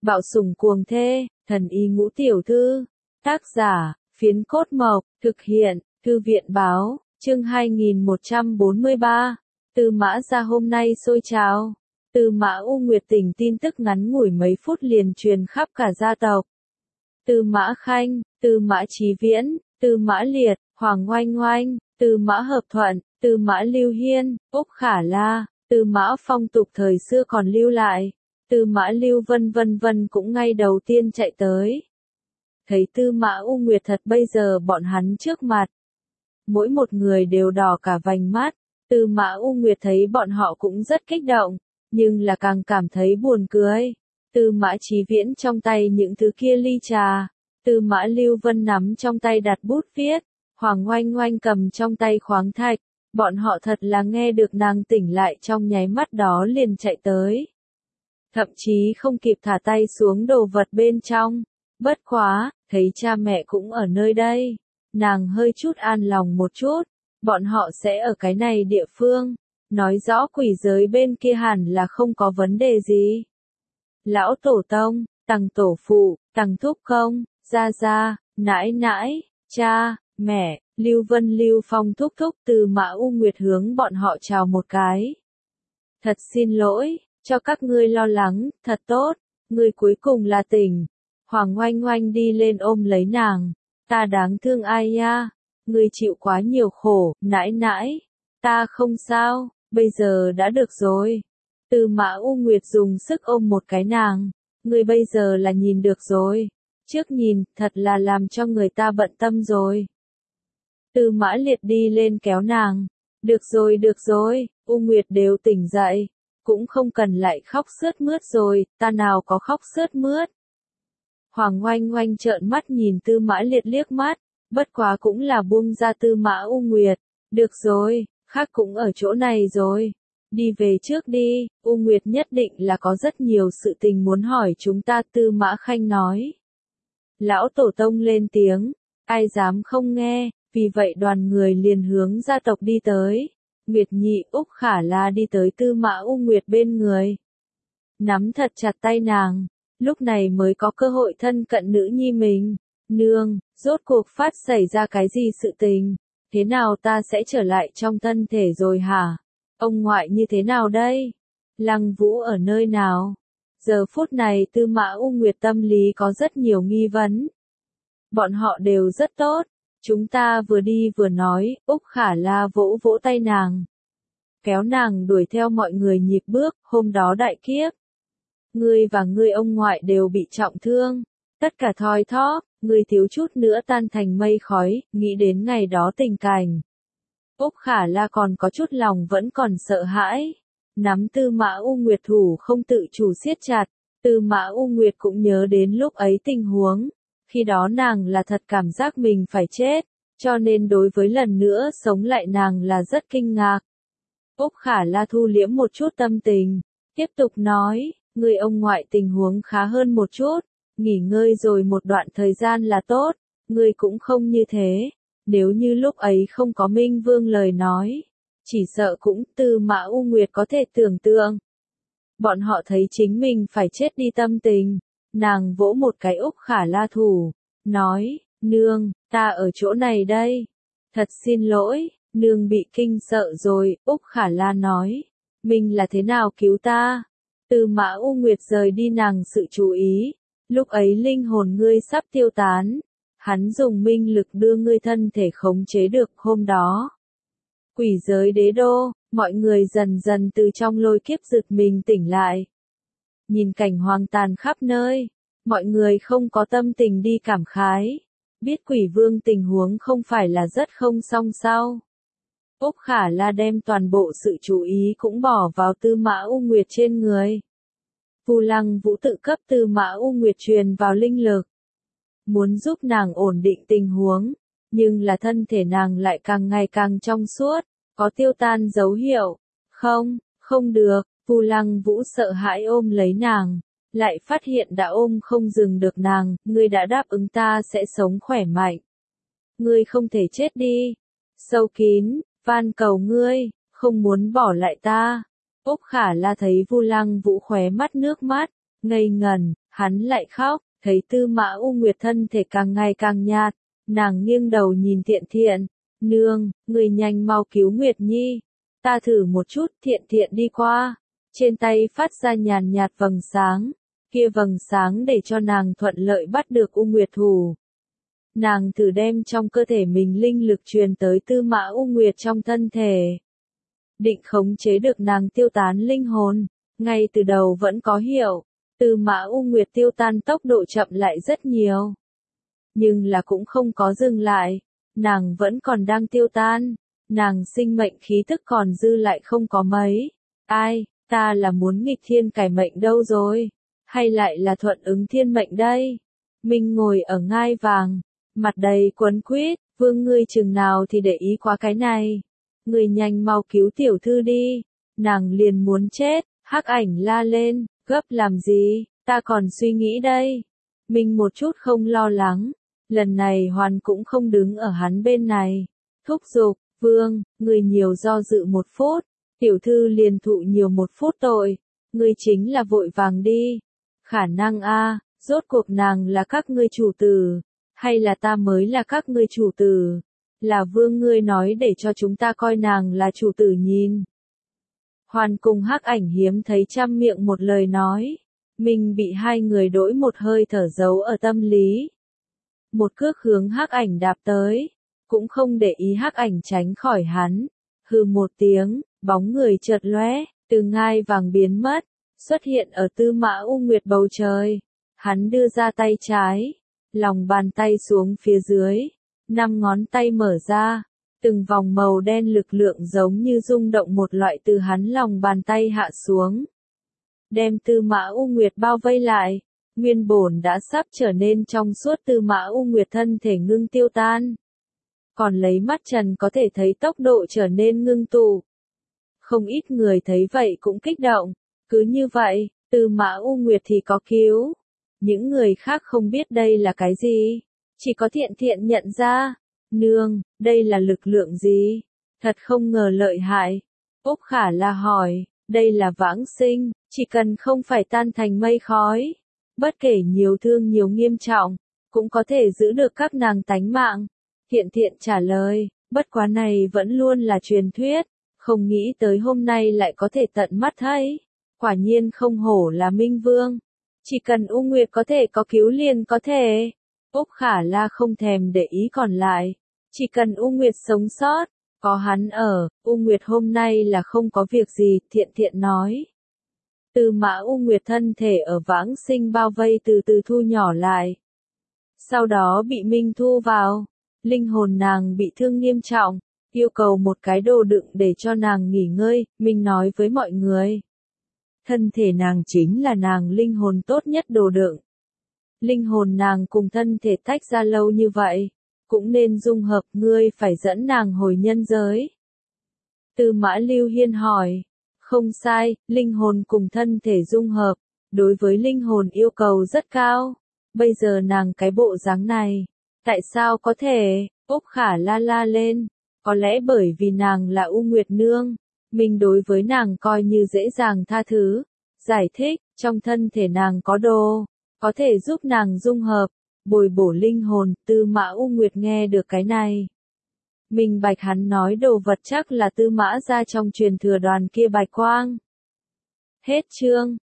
Bạo sủng cuồng thê, thần y ngũ tiểu thư. Tác giả, Phiến Cốt Mộc, thực hiện, Thư viện báo, chương 2143. Tư Mã gia hôm nay sôi trào. Tư Mã U Nguyệt Tình tin tức ngắn ngủi mấy phút liền truyền khắp cả gia tộc. Tư Mã Khanh, Tư Mã Chí Viễn, Tư Mã Liệt, Hoàng Oanh Oanh, Tư Mã Hợp Thuận, Tư Mã Lưu Hiên, Úc Khả La, Tư Mã phong tục thời xưa còn lưu lại. Tư Mã Lưu vân vân cũng ngay đầu tiên chạy tới. Thấy Tư Mã U Nguyệt thật bây giờ bọn hắn trước mặt. Mỗi một người đều đỏ cả vành mắt. Tư Mã U Nguyệt thấy bọn họ cũng rất kích động, nhưng là càng cảm thấy buồn cười. Tư Mã Chí Viễn trong tay những thứ kia ly trà. Tư Mã Lưu Vân nắm trong tay đặt bút viết. Hoàng Oanh Oanh cầm trong tay khoáng thạch. Bọn họ thật là nghe được nàng tỉnh lại trong nháy mắt đó liền chạy tới. Thậm chí không kịp thả tay xuống đồ vật bên trong. Bất quá, thấy cha mẹ cũng ở nơi đây. Nàng hơi chút an lòng một chút. Bọn họ sẽ ở cái này địa phương. Nói rõ quỷ giới bên kia hẳn là không có vấn đề gì. Lão tổ tông, Tằng tổ phụ, Tằng thúc công, gia gia, nãi nãi, cha, mẹ, Lưu Vân Lưu Phong thúc thúc Tư Mã U Nguyệt hướng bọn họ chào một cái. Thật xin lỗi, cho các ngươi lo lắng, thật tốt, ngươi cuối cùng là tỉnh. Hoàng Oanh Oanh đi lên ôm lấy nàng. Ta đáng thương ai ya, ngươi chịu quá nhiều khổ, nãi nãi. Ta không sao, bây giờ đã được rồi. Tư Mã U Nguyệt dùng sức ôm một cái nàng. Ngươi bây giờ là nhìn được rồi. Trước nhìn, thật là làm cho người ta bận tâm rồi. Tư Mã Liệt đi lên kéo nàng. Được rồi, U Nguyệt đều tỉnh dậy. Cũng không cần lại khóc sướt mướt rồi, ta nào có khóc sướt mướt. Hoàng Oanh Oanh trợn mắt nhìn Tư Mã Liệt liếc mắt, bất quá cũng là buông ra Tư Mã U Nguyệt. Được rồi, khác cũng ở chỗ này rồi. Đi về trước đi, U Nguyệt nhất định là có rất nhiều sự tình muốn hỏi chúng ta, Tư Mã Khanh nói. Lão tổ tông lên tiếng, ai dám không nghe, vì vậy đoàn người liền hướng gia tộc đi tới. Nguyệt Nhị, Úc Khả La đi tới Tư Mã U Nguyệt bên người. Nắm thật chặt tay nàng, lúc này mới có cơ hội thân cận nữ nhi mình. Nương, rốt cuộc phát xảy ra cái gì sự tình? Thế nào ta sẽ trở lại trong thân thể rồi hả? Ông ngoại như thế nào đây? Lăng Vũ ở nơi nào? Giờ phút này Tư Mã U Nguyệt tâm lý có rất nhiều nghi vấn. Bọn họ đều rất tốt. Chúng ta vừa đi vừa nói, Úc Khả La vỗ vỗ tay nàng. Kéo nàng đuổi theo mọi người nhịp bước, hôm đó đại kiếp. Ngươi và ngươi ông ngoại đều bị trọng thương. Tất cả thoi thóp, ngươi thiếu chút nữa tan thành mây khói, nghĩ đến ngày đó tình cảnh. Úc Khả La còn có chút lòng vẫn còn sợ hãi. Nắm Tư Mã U Nguyệt thủ không tự chủ siết chặt. Tư Mã U Nguyệt cũng nhớ đến lúc ấy tình huống. Khi đó nàng là thật cảm giác mình phải chết, cho nên đối với lần nữa sống lại nàng là rất kinh ngạc. Úc Khả La thu liễm một chút tâm tình, tiếp tục nói, người ông ngoại tình huống khá hơn một chút, nghỉ ngơi rồi một đoạn thời gian là tốt, người cũng không như thế, nếu như lúc ấy không có Minh Vương lời nói, chỉ sợ cũng Tư Mã U Nguyệt có thể tưởng tượng. Bọn họ thấy chính mình phải chết đi tâm tình. Nàng vỗ một cái Úc Khả La thủ, nói, nương, ta ở chỗ này đây. Thật xin lỗi, nương bị kinh sợ rồi, Úc Khả La nói. Mình là thế nào cứu ta? Tư Mã U Nguyệt rời đi nàng sự chú ý. Lúc ấy linh hồn ngươi sắp tiêu tán. Hắn dùng minh lực đưa ngươi thân thể khống chế được hôm đó. Quỷ giới đế đô, mọi người dần dần từ trong lôi kiếp giật mình tỉnh lại. Nhìn cảnh hoang tàn khắp nơi, mọi người không có tâm tình đi cảm khái. Biết quỷ vương tình huống không phải là rất không xong sao. Úc Khả La đem toàn bộ sự chú ý cũng bỏ vào Tư Mã U Nguyệt trên người. Vu Lăng Vũ tự cấp Tư Mã U Nguyệt truyền vào linh lực. Muốn giúp nàng ổn định tình huống, nhưng là thân thể nàng lại càng ngày càng trong suốt, có tiêu tan dấu hiệu. Không được. Vu Lăng Vũ sợ hãi ôm lấy nàng, lại phát hiện đã ôm không dừng được nàng, ngươi đã đáp ứng ta sẽ sống khỏe mạnh. Ngươi không thể chết đi. Sâu kín, van cầu ngươi, không muốn bỏ lại ta. Úc Khả La thấy Vu Lăng Vũ khóe mắt nước mắt, ngây ngần, Hắn lại khóc, thấy Tư Mã U Nguyệt thân thể càng ngày càng nhạt, nàng nghiêng đầu nhìn Thiện Thiện, nương, người nhanh mau cứu Nguyệt Nhi, ta thử một chút. Thiện Thiện đi qua, trên tay phát ra nhàn nhạt vầng sáng, kia vầng sáng để cho nàng thuận lợi bắt được U Nguyệt thủ. Nàng thử đem trong cơ thể mình linh lực truyền tới Tư Mã U Nguyệt trong thân thể, định khống chế được nàng tiêu tán linh hồn, ngay từ đầu vẫn có hiệu, Tư Mã U Nguyệt tiêu tan tốc độ chậm lại rất nhiều. Nhưng là cũng không có dừng lại, nàng vẫn còn đang tiêu tan, nàng sinh mệnh khí tức còn dư lại không có mấy. Ai, ta là muốn nghịch thiên cải mệnh đâu rồi, hay lại là thuận ứng thiên mệnh đây? Minh ngồi ở ngai vàng, mặt đầy quấn quýt, vương ngươi chừng nào thì để ý quá cái này. Người nhanh mau cứu tiểu thư đi, nàng liền muốn chết. Hắc Ảnh la lên, gấp làm gì, ta còn suy nghĩ đây. Minh một chút không lo lắng, lần này Hoàn cũng không đứng ở hắn bên này. Thúc giục, vương, người nhiều do dự một phút, tiểu thư liền thụ nhiều một phút tội, ngươi chính là vội vàng đi. Khả năng a, rốt cuộc nàng là các ngươi chủ tử, hay là ta mới là các ngươi chủ tử? Là vương ngươi nói để cho chúng ta coi nàng là chủ tử nhìn. Hoàn cùng Hắc Ảnh hiếm thấy trăm miệng một lời nói, mình bị hai người đổi một hơi thở giấu ở tâm lý. Một cước hướng Hắc Ảnh đạp tới, cũng không để ý Hắc Ảnh tránh khỏi hắn, hừ một tiếng, bóng người chợt lóe, từ ngai vàng biến mất, xuất hiện ở Tư Mã U Nguyệt bầu trời. Hắn đưa ra tay trái, lòng bàn tay xuống phía dưới, 5 ngón tay mở ra. Từng vòng màu đen lực lượng giống như rung động một loại từ hắn lòng bàn tay hạ xuống, đem Tư Mã U Nguyệt bao vây lại. Nguyên bổn đã sắp trở nên trong suốt Tư Mã U Nguyệt thân thể ngưng tiêu tan, còn lấy mắt trần có thể thấy tốc độ trở nên ngưng tụ. Không ít người thấy vậy cũng kích động, cứ như vậy, Tư Mã U Nguyệt thì có cứu. Những người khác không biết đây là cái gì, chỉ có Thiện Thiện nhận ra. Nương, đây là lực lượng gì? Thật không ngờ lợi hại. Úc Khả La hỏi, đây là vãng sinh, chỉ cần không phải tan thành mây khói, bất kể nhiều thương nhiều nghiêm trọng, cũng có thể giữ được các nàng tánh mạng. Thiện Thiện trả lời, bất quá này vẫn luôn là truyền thuyết, không nghĩ tới hôm nay lại có thể tận mắt thấy. Quả nhiên không hổ là Minh Vương, chỉ cần U Nguyệt có thể có cứu liền có thể. Úc Khả La không thèm để ý còn lại, chỉ cần U Nguyệt sống sót, có hắn ở, U Nguyệt hôm nay là không có việc gì. Thiện Thiện nói. Tư Mã U Nguyệt thân thể ở vãng sinh bao vây từ từ thu nhỏ lại, sau đó bị Minh thu vào. Linh hồn nàng bị thương nghiêm trọng, yêu cầu một cái đồ đựng để cho nàng nghỉ ngơi. Minh nói với mọi người, thân thể nàng chính là nàng linh hồn tốt nhất đồ đựng. Linh hồn nàng cùng thân thể tách ra lâu như vậy, cũng nên dung hợp, ngươi phải dẫn nàng hồi nhân giới. Tư Mã Lưu Hiên hỏi, không sai, linh hồn cùng thân thể dung hợp, đối với linh hồn yêu cầu rất cao. Bây giờ nàng cái bộ dáng này, tại sao có thể? Úc Khả La la lên, có lẽ bởi vì nàng là U Nguyệt Nương, mình đối với nàng coi như dễ dàng tha thứ. Giải thích, trong thân thể nàng có đồ, có thể giúp nàng dung hợp, bồi bổ linh hồn. Tư Mã U Nguyệt nghe được cái này, minh bạch hắn nói đồ vật chắc là Tư Mã gia trong truyền thừa đoàn kia bạch quang. Hết chương.